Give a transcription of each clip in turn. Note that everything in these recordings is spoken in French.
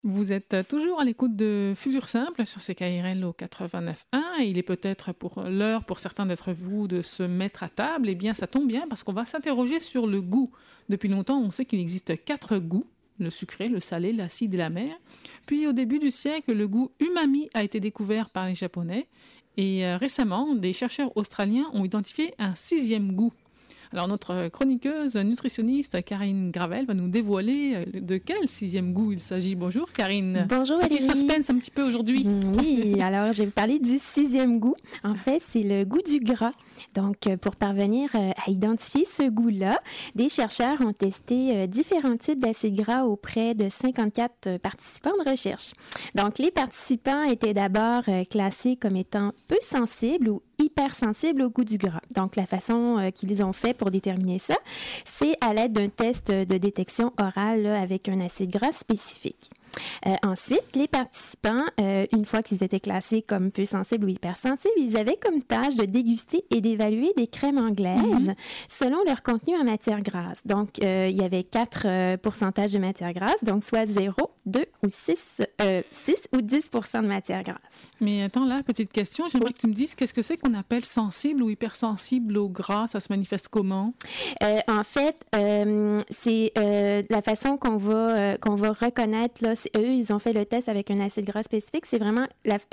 Vous êtes toujours à l'écoute de Futur Simple sur CKRL au 89.1 et il est peut-être pour l'heure pour certains d'entre vous de se mettre à table. Eh bien, ça tombe bien parce qu'on va s'interroger sur le goût. Depuis longtemps, on sait qu'il existe 4 goûts: le sucré, le salé, l'acide et l'amer. Puis, au début du siècle, le goût umami a été découvert par les Japonais et récemment, des chercheurs australiens ont identifié un 6e goût. Alors, notre chroniqueuse nutritionniste Karine Gravel va nous dévoiler de quel 6e goût il s'agit. Bonjour Karine. Bonjour Valérie. Petit suspense un petit peu aujourd'hui. Oui, alors je vais vous parler du 6e goût. En fait, c'est le goût du gras. Donc, pour parvenir à identifier ce goût-là, des chercheurs ont testé différents types d'acides gras auprès de 54 participants de recherche. Donc, les participants étaient d'abord classés comme étant peu sensibles ou hypersensibles au goût du gras. Donc, la façon qu'ils ont fait pour déterminer ça, c'est à l'aide d'un test de détection orale là, avec un acide gras spécifique. Ensuite, les participants, une fois qu'ils étaient classés comme peu sensibles ou hypersensibles, ils avaient comme tâche de déguster et d'évaluer des crèmes anglaises selon leur contenu en matière grasse. Donc, il y avait 4 pourcentages de matière grasse, donc soit 0, 2 ou 6 ou 10% de matière grasse. Mais attends là, petite question, j'aimerais que tu me dises qu'est-ce que c'est qu'on appelle sensible ou hypersensible au gras? Ça se manifeste comment? En fait, c'est la façon qu'on va reconnaître, là, eux, ils ont fait le test avec un acide gras spécifique, c'est vraiment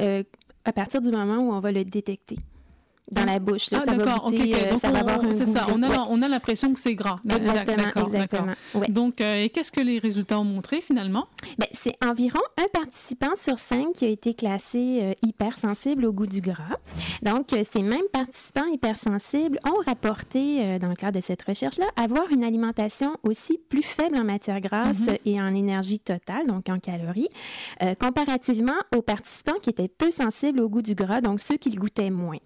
à partir du moment où on va le détecter dans la bouche. Là, ça va goûter, Donc ça va avoir un c'est goût. ça, on a l'impression que c'est gras. Exactement. Ouais. Donc, et qu'est-ce que les résultats ont montré finalement? Ben, c'est environ un participant sur 5 qui a été classé hypersensible au goût du gras. Donc, ces mêmes participants hypersensibles ont rapporté, dans le cadre de cette recherche-là, avoir une alimentation aussi plus faible en matière grasse et en énergie totale, donc en calories, comparativement aux participants qui étaient peu sensibles au goût du gras, donc ceux qui le goûtaient moins.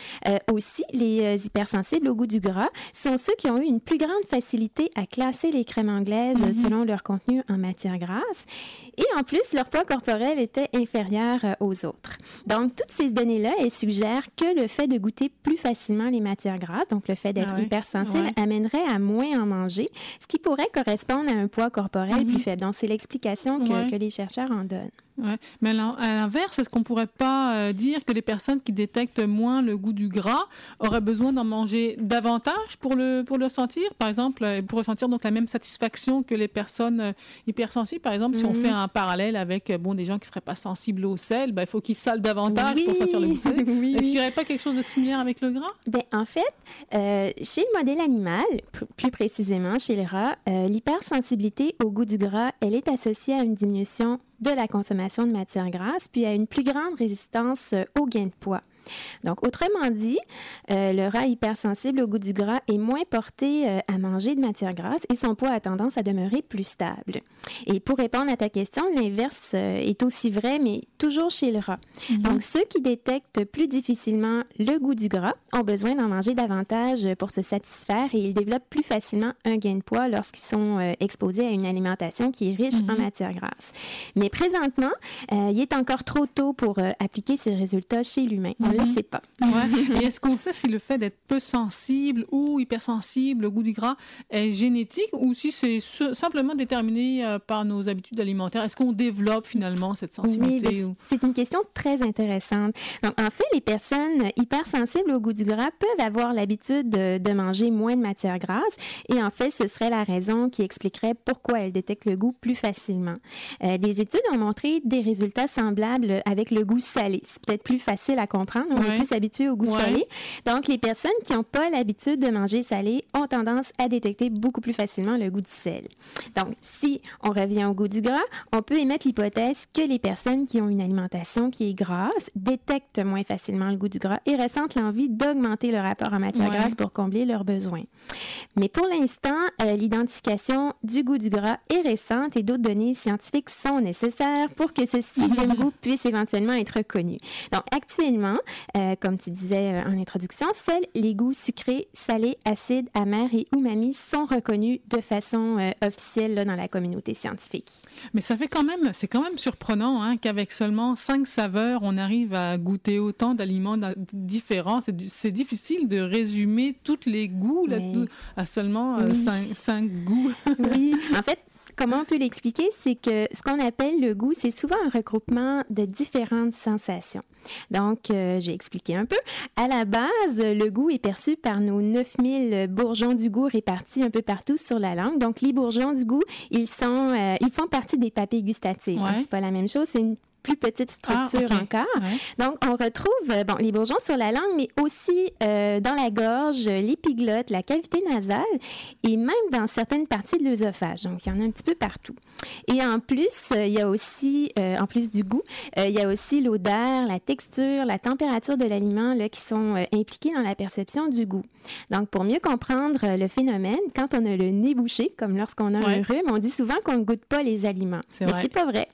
Aussi, les hypersensibles au goût du gras sont ceux qui ont eu une plus grande facilité à classer les crèmes anglaises selon leur contenu en matière grasse. Et en plus, leur poids corporel était inférieur aux autres. Donc, toutes ces données-là, elles suggèrent que le fait de goûter plus facilement les matières grasses, donc le fait d'être hypersensible, amènerait à moins en manger, ce qui pourrait correspondre à un poids corporel plus faible. Donc, c'est l'explication que les chercheurs en donnent. Ouais. Mais à l'inverse, est-ce qu'on ne pourrait pas dire que les personnes qui détectent moins le goût du gras auraient besoin d'en manger davantage pour le sentir? Par exemple, pour ressentir donc la même satisfaction que les personnes hypersensibles. Par exemple, si on fait un parallèle avec des gens qui ne seraient pas sensibles au sel, il faut qu'ils salent davantage pour sentir le goût salé. Est-ce qu'il n'y aurait pas quelque chose de similaire avec le gras? En fait, chez le modèle animal, plus précisément chez le rat, l'hypersensibilité au goût du gras, elle est associée à une diminution de la consommation de matières grasses, puis à une plus grande résistance au gain de poids. Donc, autrement dit, le rat hypersensible au goût du gras est moins porté à manger de matière grasse et son poids a tendance à demeurer plus stable. Et pour répondre à ta question, l'inverse est aussi vrai, mais toujours chez le rat. Donc, ceux qui détectent plus difficilement le goût du gras ont besoin d'en manger davantage pour se satisfaire et ils développent plus facilement un gain de poids lorsqu'ils sont exposés à une alimentation qui est riche en matière grasse. Mais présentement, il est encore trop tôt pour appliquer ces résultats chez l'humain. On ne le sait pas. Ouais. Et est-ce qu'on sait si le fait d'être peu sensible ou hypersensible au goût du gras est génétique ou si c'est simplement déterminé par nos habitudes alimentaires? Est-ce qu'on développe finalement cette sensibilité? Oui, c'est une question très intéressante. Donc, en fait, les personnes hypersensibles au goût du gras peuvent avoir l'habitude de manger moins de matière grasse et en fait, ce serait la raison qui expliquerait pourquoi elles détectent le goût plus facilement. Des études ont montré des résultats semblables avec le goût salé. C'est peut-être plus facile à comprendre. On est plus habitué au goût salé. Donc, les personnes qui n'ont pas l'habitude de manger salé ont tendance à détecter beaucoup plus facilement le goût du sel. Donc, si on revient au goût du gras, on peut émettre l'hypothèse que les personnes qui ont une alimentation qui est grasse détectent moins facilement le goût du gras et ressentent l'envie d'augmenter le rapport en matière grasse pour combler leurs besoins. Mais pour l'instant, l'identification du goût du gras est récente et d'autres données scientifiques sont nécessaires pour que ce 6e goût puisse éventuellement être reconnu. Donc, actuellement, comme tu disais en introduction, seuls les goûts sucrés, salés, acides, amers et umami sont reconnus de façon officielle là, dans la communauté scientifique. Mais c'est quand même surprenant qu'avec seulement 5 saveurs, on arrive à goûter autant d'aliments différents. C'est difficile de résumer tous les goûts à seulement 5 goûts. Oui, en fait, comment on peut l'expliquer? C'est que ce qu'on appelle le goût, c'est souvent un regroupement de différentes sensations. Donc, je vais expliquer un peu. À la base, le goût est perçu par nos 9000 bourgeons du goût répartis un peu partout sur la langue. Donc, les bourgeons du goût, ils font partie des papilles gustatives. Ouais. Donc, c'est pas la même chose, c'est une plus petite structure encore. Ouais. Donc, on retrouve les bourgeons sur la langue, mais aussi dans la gorge, l'épiglotte, la cavité nasale et même dans certaines parties de l'œsophage. Donc, il y en a un petit peu partout. Et en plus, il y a aussi, en plus du goût, il y a aussi l'odeur, la texture, la température de l'aliment là, qui sont impliqués dans la perception du goût. Donc, pour mieux comprendre le phénomène, quand on a le nez bouché, comme lorsqu'on a un rhume, on dit souvent qu'on ne goûte pas les aliments. C'est mais vrai. c'est pas vrai.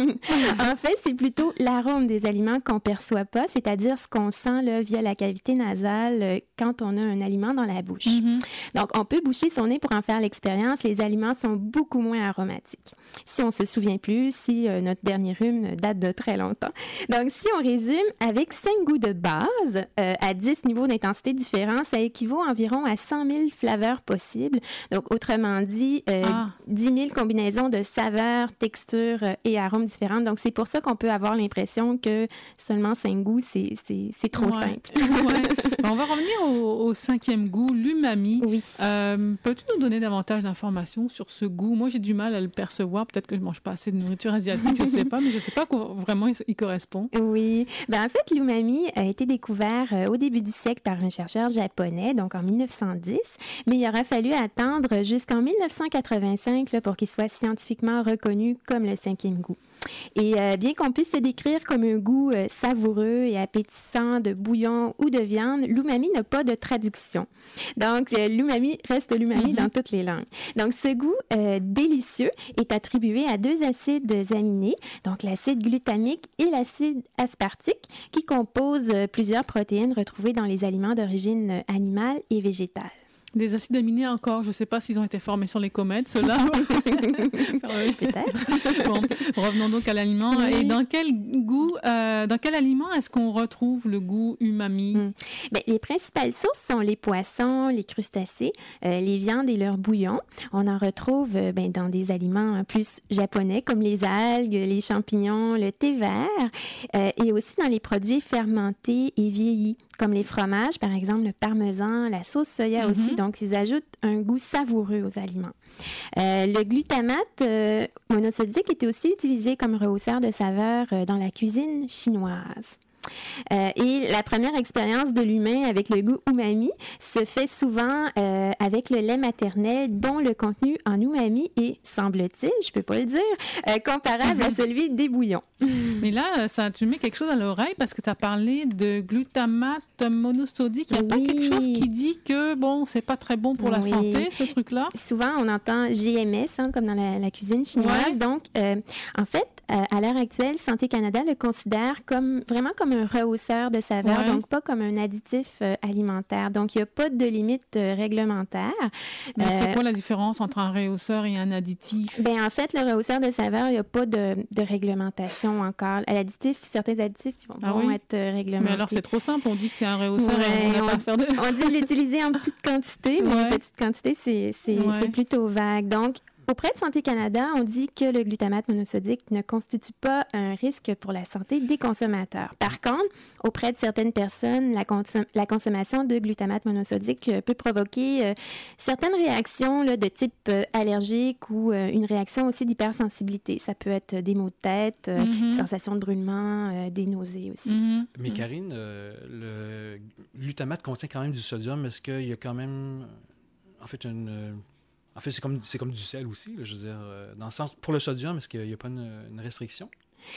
En fait, c'est plutôt l'arôme des aliments qu'on perçoit pas, c'est-à-dire ce qu'on sent là, via la cavité nasale quand on a un aliment dans la bouche. Mm-hmm. Donc, on peut boucher son nez pour en faire l'expérience. Les aliments sont beaucoup moins aromatiques. Si on se souvient plus, si notre dernier rhume date de très longtemps. Donc, si on résume, avec 5 goûts de base, à 10 niveaux d'intensité différents, ça équivaut environ à 100 000 flaveurs possibles. Donc, autrement dit, 10 000 combinaisons de saveurs, textures et arômes différentes. Donc, c'est pour ça qu'on peut avoir l'impression que seulement 5 goûts, c'est trop simple. Ouais. On va revenir au 5e goût, l'umami. Oui. Peux-tu nous donner davantage d'informations sur ce goût? Moi, j'ai du mal à le percevoir. Peut-être que je ne mange pas assez de nourriture asiatique, je ne sais pas, mais je ne sais pas quoi vraiment il correspond. Oui. En fait, l'umami a été découvert au début du siècle par un chercheur japonais, donc en 1910, mais il aura fallu attendre jusqu'en 1985 là, pour qu'il soit scientifiquement reconnu comme le 5e goût. Et bien qu'on puisse se décrire comme un goût savoureux et appétissant de bouillon ou de viande, l'umami n'a pas de traduction. Donc, l'umami reste l'umami dans toutes les langues. Donc, ce goût délicieux est attribué à 2 acides aminés, donc l'acide glutamique et l'acide aspartique, qui composent plusieurs protéines retrouvées dans les aliments d'origine animale et végétale. Des acides aminés encore, je ne sais pas s'ils ont été formés sur les comètes, ceux-là. Peut-être. Bon, revenons donc à l'aliment. Oui. Et dans quel aliment est-ce qu'on retrouve le goût umami? Bien, les principales sources sont les poissons, les crustacés, les viandes et leurs bouillons. On en retrouve dans des aliments plus japonais comme les algues, les champignons, le thé vert et aussi dans les produits fermentés et vieillis comme les fromages, par exemple le parmesan, la sauce soya aussi. Donc, ils ajoutent un goût savoureux aux aliments. Le glutamate monosodique était aussi utilisé comme rehausseur de saveur dans la cuisine chinoise. Et la première expérience de l'humain avec le goût umami se fait souvent avec le lait maternel dont le contenu en umami est, semble-t-il, je peux pas le dire, comparable à celui des bouillons. Mais là, tu mets quelque chose à l'oreille parce que tu as parlé de glutamate monosodique. Il n'y a pas quelque chose qui dit que, bon, c'est pas très bon pour la santé, ce truc-là? Souvent, on entend GMS, comme dans la cuisine chinoise. Ouais. Donc, en fait, à l'heure actuelle, Santé Canada le considère vraiment comme un rehausseur de saveur, donc pas comme un additif alimentaire. Donc, il n'y a pas de limite réglementaire. Mais c'est quoi la différence entre un rehausseur et un additif? Bien, en fait, le rehausseur de saveur, il n'y a pas de réglementation encore. L'additif, certains additifs vont être réglementés. Mais alors, c'est trop simple. On dit que c'est un rehausseur et on n'a pas à faire de... On dit l'utiliser en petite quantité, mais en petite quantité, c'est plutôt vague. Donc, auprès de Santé Canada, on dit que le glutamate monosodique ne constitue pas un risque pour la santé des consommateurs. Par contre, auprès de certaines personnes, la consommation de glutamate monosodique peut provoquer certaines réactions là, de type allergique ou une réaction aussi d'hypersensibilité. Ça peut être des maux de tête, sensation de brûlement, des nausées aussi. Mais Karine, le glutamate contient quand même du sodium. Est-ce qu'il y a quand même, en fait, En fait, c'est comme du sel aussi, là, je veux dire. Dans le sens, pour le sodium, est-ce qu'il n'y a pas une restriction?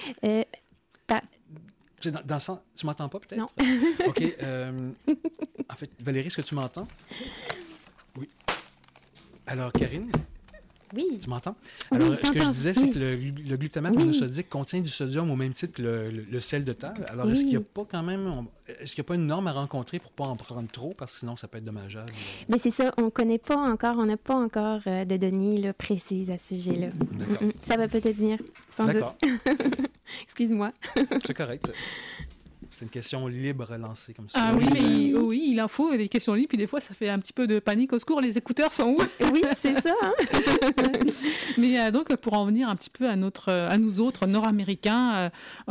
Dans le sens, tu m'entends pas peut-être? Non. OK. En fait, Valérie, est-ce que tu m'entends? Oui. Alors, Karine? Oui. Tu m'entends? Oui, alors, ce que je disais, c'est que le glutamate monosodique contient du sodium au même titre que le sel de table. Alors, est-ce qu'il n'y a pas quand même... Est-ce qu'il n'y a pas une norme à rencontrer pour ne pas en prendre trop, parce que sinon, ça peut être dommageable? Mais c'est ça, on n'a pas encore de données là, précises à ce sujet-là. Ça va peut-être venir, sans doute. Excuse-moi. C'est correct. c'est une question libre lancée comme ça. Ah oui, mais oui, il en faut des questions libres, puis des fois, ça fait un petit peu de panique. Au secours, les écouteurs sont où? Oui, c'est ça. Hein? Mais donc, pour en venir un petit peu à nous autres, Nord-Américains,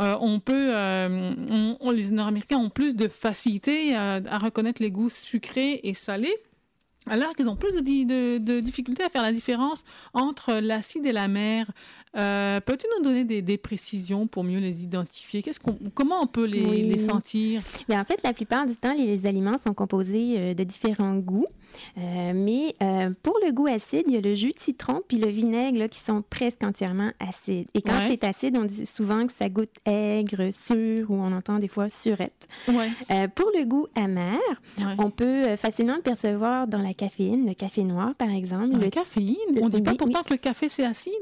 les Nord-Américains ont plus de facilité à reconnaître les goûts sucrés et salés, alors qu'ils ont plus de difficultés à faire la différence entre l'acide et l'amer. Peux-tu nous donner des précisions pour mieux les identifier? Comment on peut les sentir? Bien, en fait, la plupart du temps, les aliments sont composés de différents goûts. Mais pour le goût acide, il y a le jus de citron puis le vinaigre là, qui sont presque entièrement acides. Et quand c'est acide, on dit souvent que ça goûte aigre, sûr, ou on entend des fois surette. Pour le goût amer, on peut facilement le percevoir dans la caféine, le café noir par exemple. La caféine? On ne dit pas pourtant que le café c'est acide?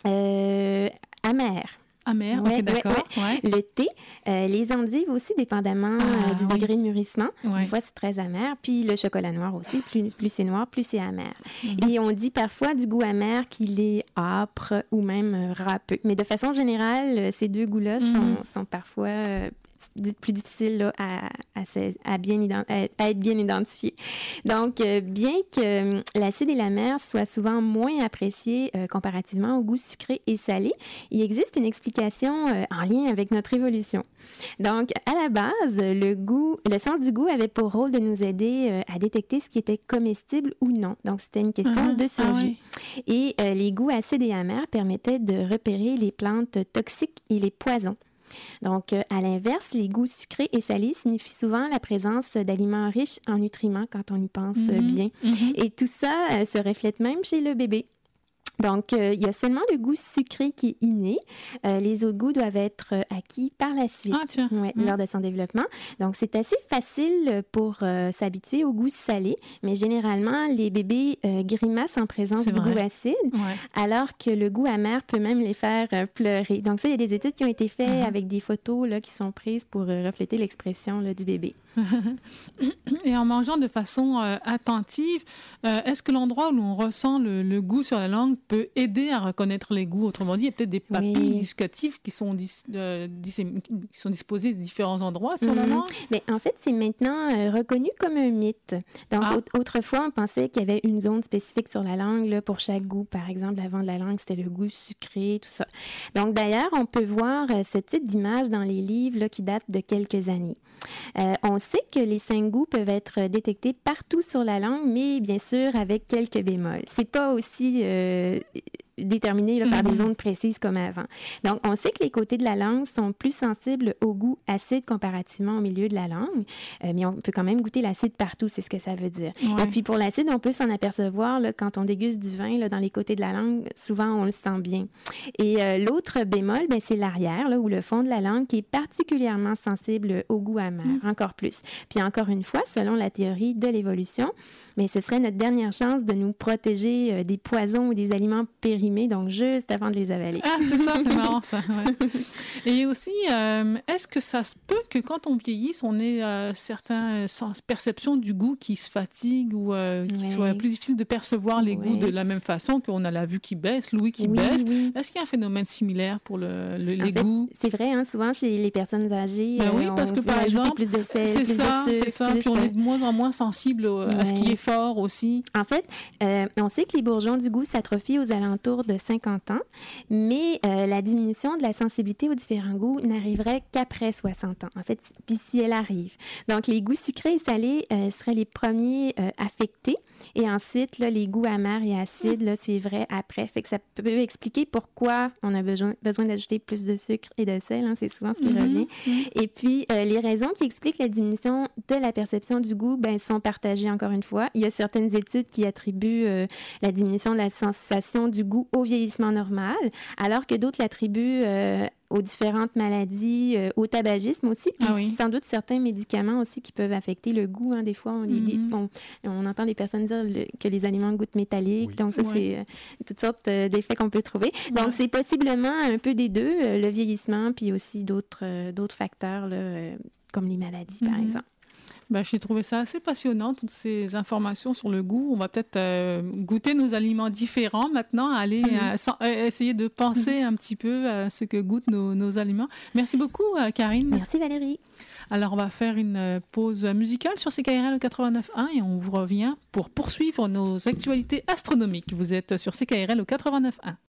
Amer. Amer, ok, d'accord. Le thé, les endives aussi, dépendamment du degré de mûrissement. Des fois, c'est très amer. Puis le chocolat noir aussi, plus c'est noir, plus c'est amer. Et on dit parfois du goût amer qu'il est âpre ou même râpeux. Mais de façon générale, ces deux goûts-là sont parfois plus difficiles là, à être bien identifiés. Donc, bien que l'acide et l'amer soient souvent moins appréciés comparativement au goût sucré et salé, il existe une explication en lien avec notre évolution. Donc, à la base, le sens du goût avait pour rôle de nous aider à détecter ce qui était comestible ou non. Donc, c'était une question de survie. Et les goûts acides et amers permettaient de repérer les plantes toxiques et les poisons. Donc, à l'inverse, les goûts sucrés et salés signifient souvent la présence d'aliments riches en nutriments quand on y pense bien. Et tout ça se reflète même chez le bébé. Donc, il y a seulement le goût sucré qui est inné. Les autres goûts doivent être acquis par la suite lors de son développement. Donc, c'est assez facile pour s'habituer au goût salé, mais généralement, les bébés grimacent en présence du goût acide, alors que le goût amer peut même les faire pleurer. Donc, ça, il y a des études qui ont été faites avec des photos là, qui sont prises pour refléter l'expression là, du bébé. Et en mangeant de façon attentive, est-ce que l'endroit où l'on ressent le goût sur la langue peut aider à reconnaître les goûts? Autrement dit, il y a peut-être des papilles disgustatives qui sont disposées à différents endroits sur la langue? Mais en fait, c'est maintenant reconnu comme un mythe. Donc, autrefois, on pensait qu'il y avait une zone spécifique sur la langue là, pour chaque goût. Par exemple, l'avant de la langue, c'était le goût sucré, tout ça. Donc, d'ailleurs, on peut voir ce type d'image dans les livres là, qui datent de quelques années. On sait que les 5 goûts peuvent être détectés partout sur la langue, mais bien sûr avec quelques bémols. C'est pas aussi déterminé là, par des zones précises comme avant. Donc, on sait que les côtés de la langue sont plus sensibles au goût acide comparativement au milieu de la langue, mais on peut quand même goûter l'acide partout, c'est ce que ça veut dire. Et puis, pour l'acide, on peut s'en apercevoir là, quand on déguste du vin là, dans les côtés de la langue, souvent on le sent bien. Et l'autre bémol, ben, c'est l'arrière là, ou le fond de la langue qui est particulièrement sensible au goût amer, encore plus. Puis encore une fois, selon la théorie de l'évolution, mais ce serait notre dernière chance de nous protéger des poisons ou des aliments périmés, donc juste avant de les avaler. Ah, c'est ça, c'est marrant ça. Et aussi, est-ce que ça se peut que quand on vieillisse, on ait certaines perceptions du goût qui se fatiguent ou qu'il soit plus difficile de percevoir les goûts de la même façon qu'on a la vue qui baisse, l'ouïe qui baisse? Est-ce qu'il y a un phénomène similaire pour les goûts? C'est vrai, hein, souvent chez les personnes âgées, oui, parce que par exemple, plus de sel, c'est plus ça, de sucre. C'est ça, puis on est de moins en moins sensible à ce qui est fort aussi. En fait, on sait que les bourgeons du goût s'atrophient aux alentours de 50 ans, mais la diminution de la sensibilité aux différents goûts n'arriverait qu'après 60 ans, en fait, puis si elle arrive. Donc, les goûts sucrés et salés seraient les premiers affectés, et ensuite, là, les goûts amers et acides là, suivraient après. Fait que ça peut expliquer pourquoi on a besoin d'ajouter plus de sucre et de sel, hein, c'est souvent ce qui revient. Et puis, les raisons qui expliquent la diminution de la perception du goût sont partagées encore une fois. Il y a certaines études qui attribuent la diminution de la sensation du goût au vieillissement normal, alors que d'autres l'attribuent aux différentes maladies, au tabagisme aussi, puis sans doute certains médicaments aussi qui peuvent affecter le goût. Hein. Des fois, on entend des personnes dire que les aliments goûtent métalliques, donc ça, c'est toutes sortes d'effets qu'on peut trouver. Donc, c'est possiblement un peu des deux, le vieillissement, puis aussi d'autres facteurs, là, comme les maladies, par exemple. J'ai trouvé ça assez passionnant, toutes ces informations sur le goût. On va peut-être goûter nos aliments différents maintenant, aller essayer de penser un petit peu à ce que goûtent nos aliments. Merci beaucoup, Karine. Merci, Valérie. Alors, on va faire une pause musicale sur CKRL 89.1 et on vous revient pour poursuivre nos actualités astronomiques. Vous êtes sur CKRL 89.1.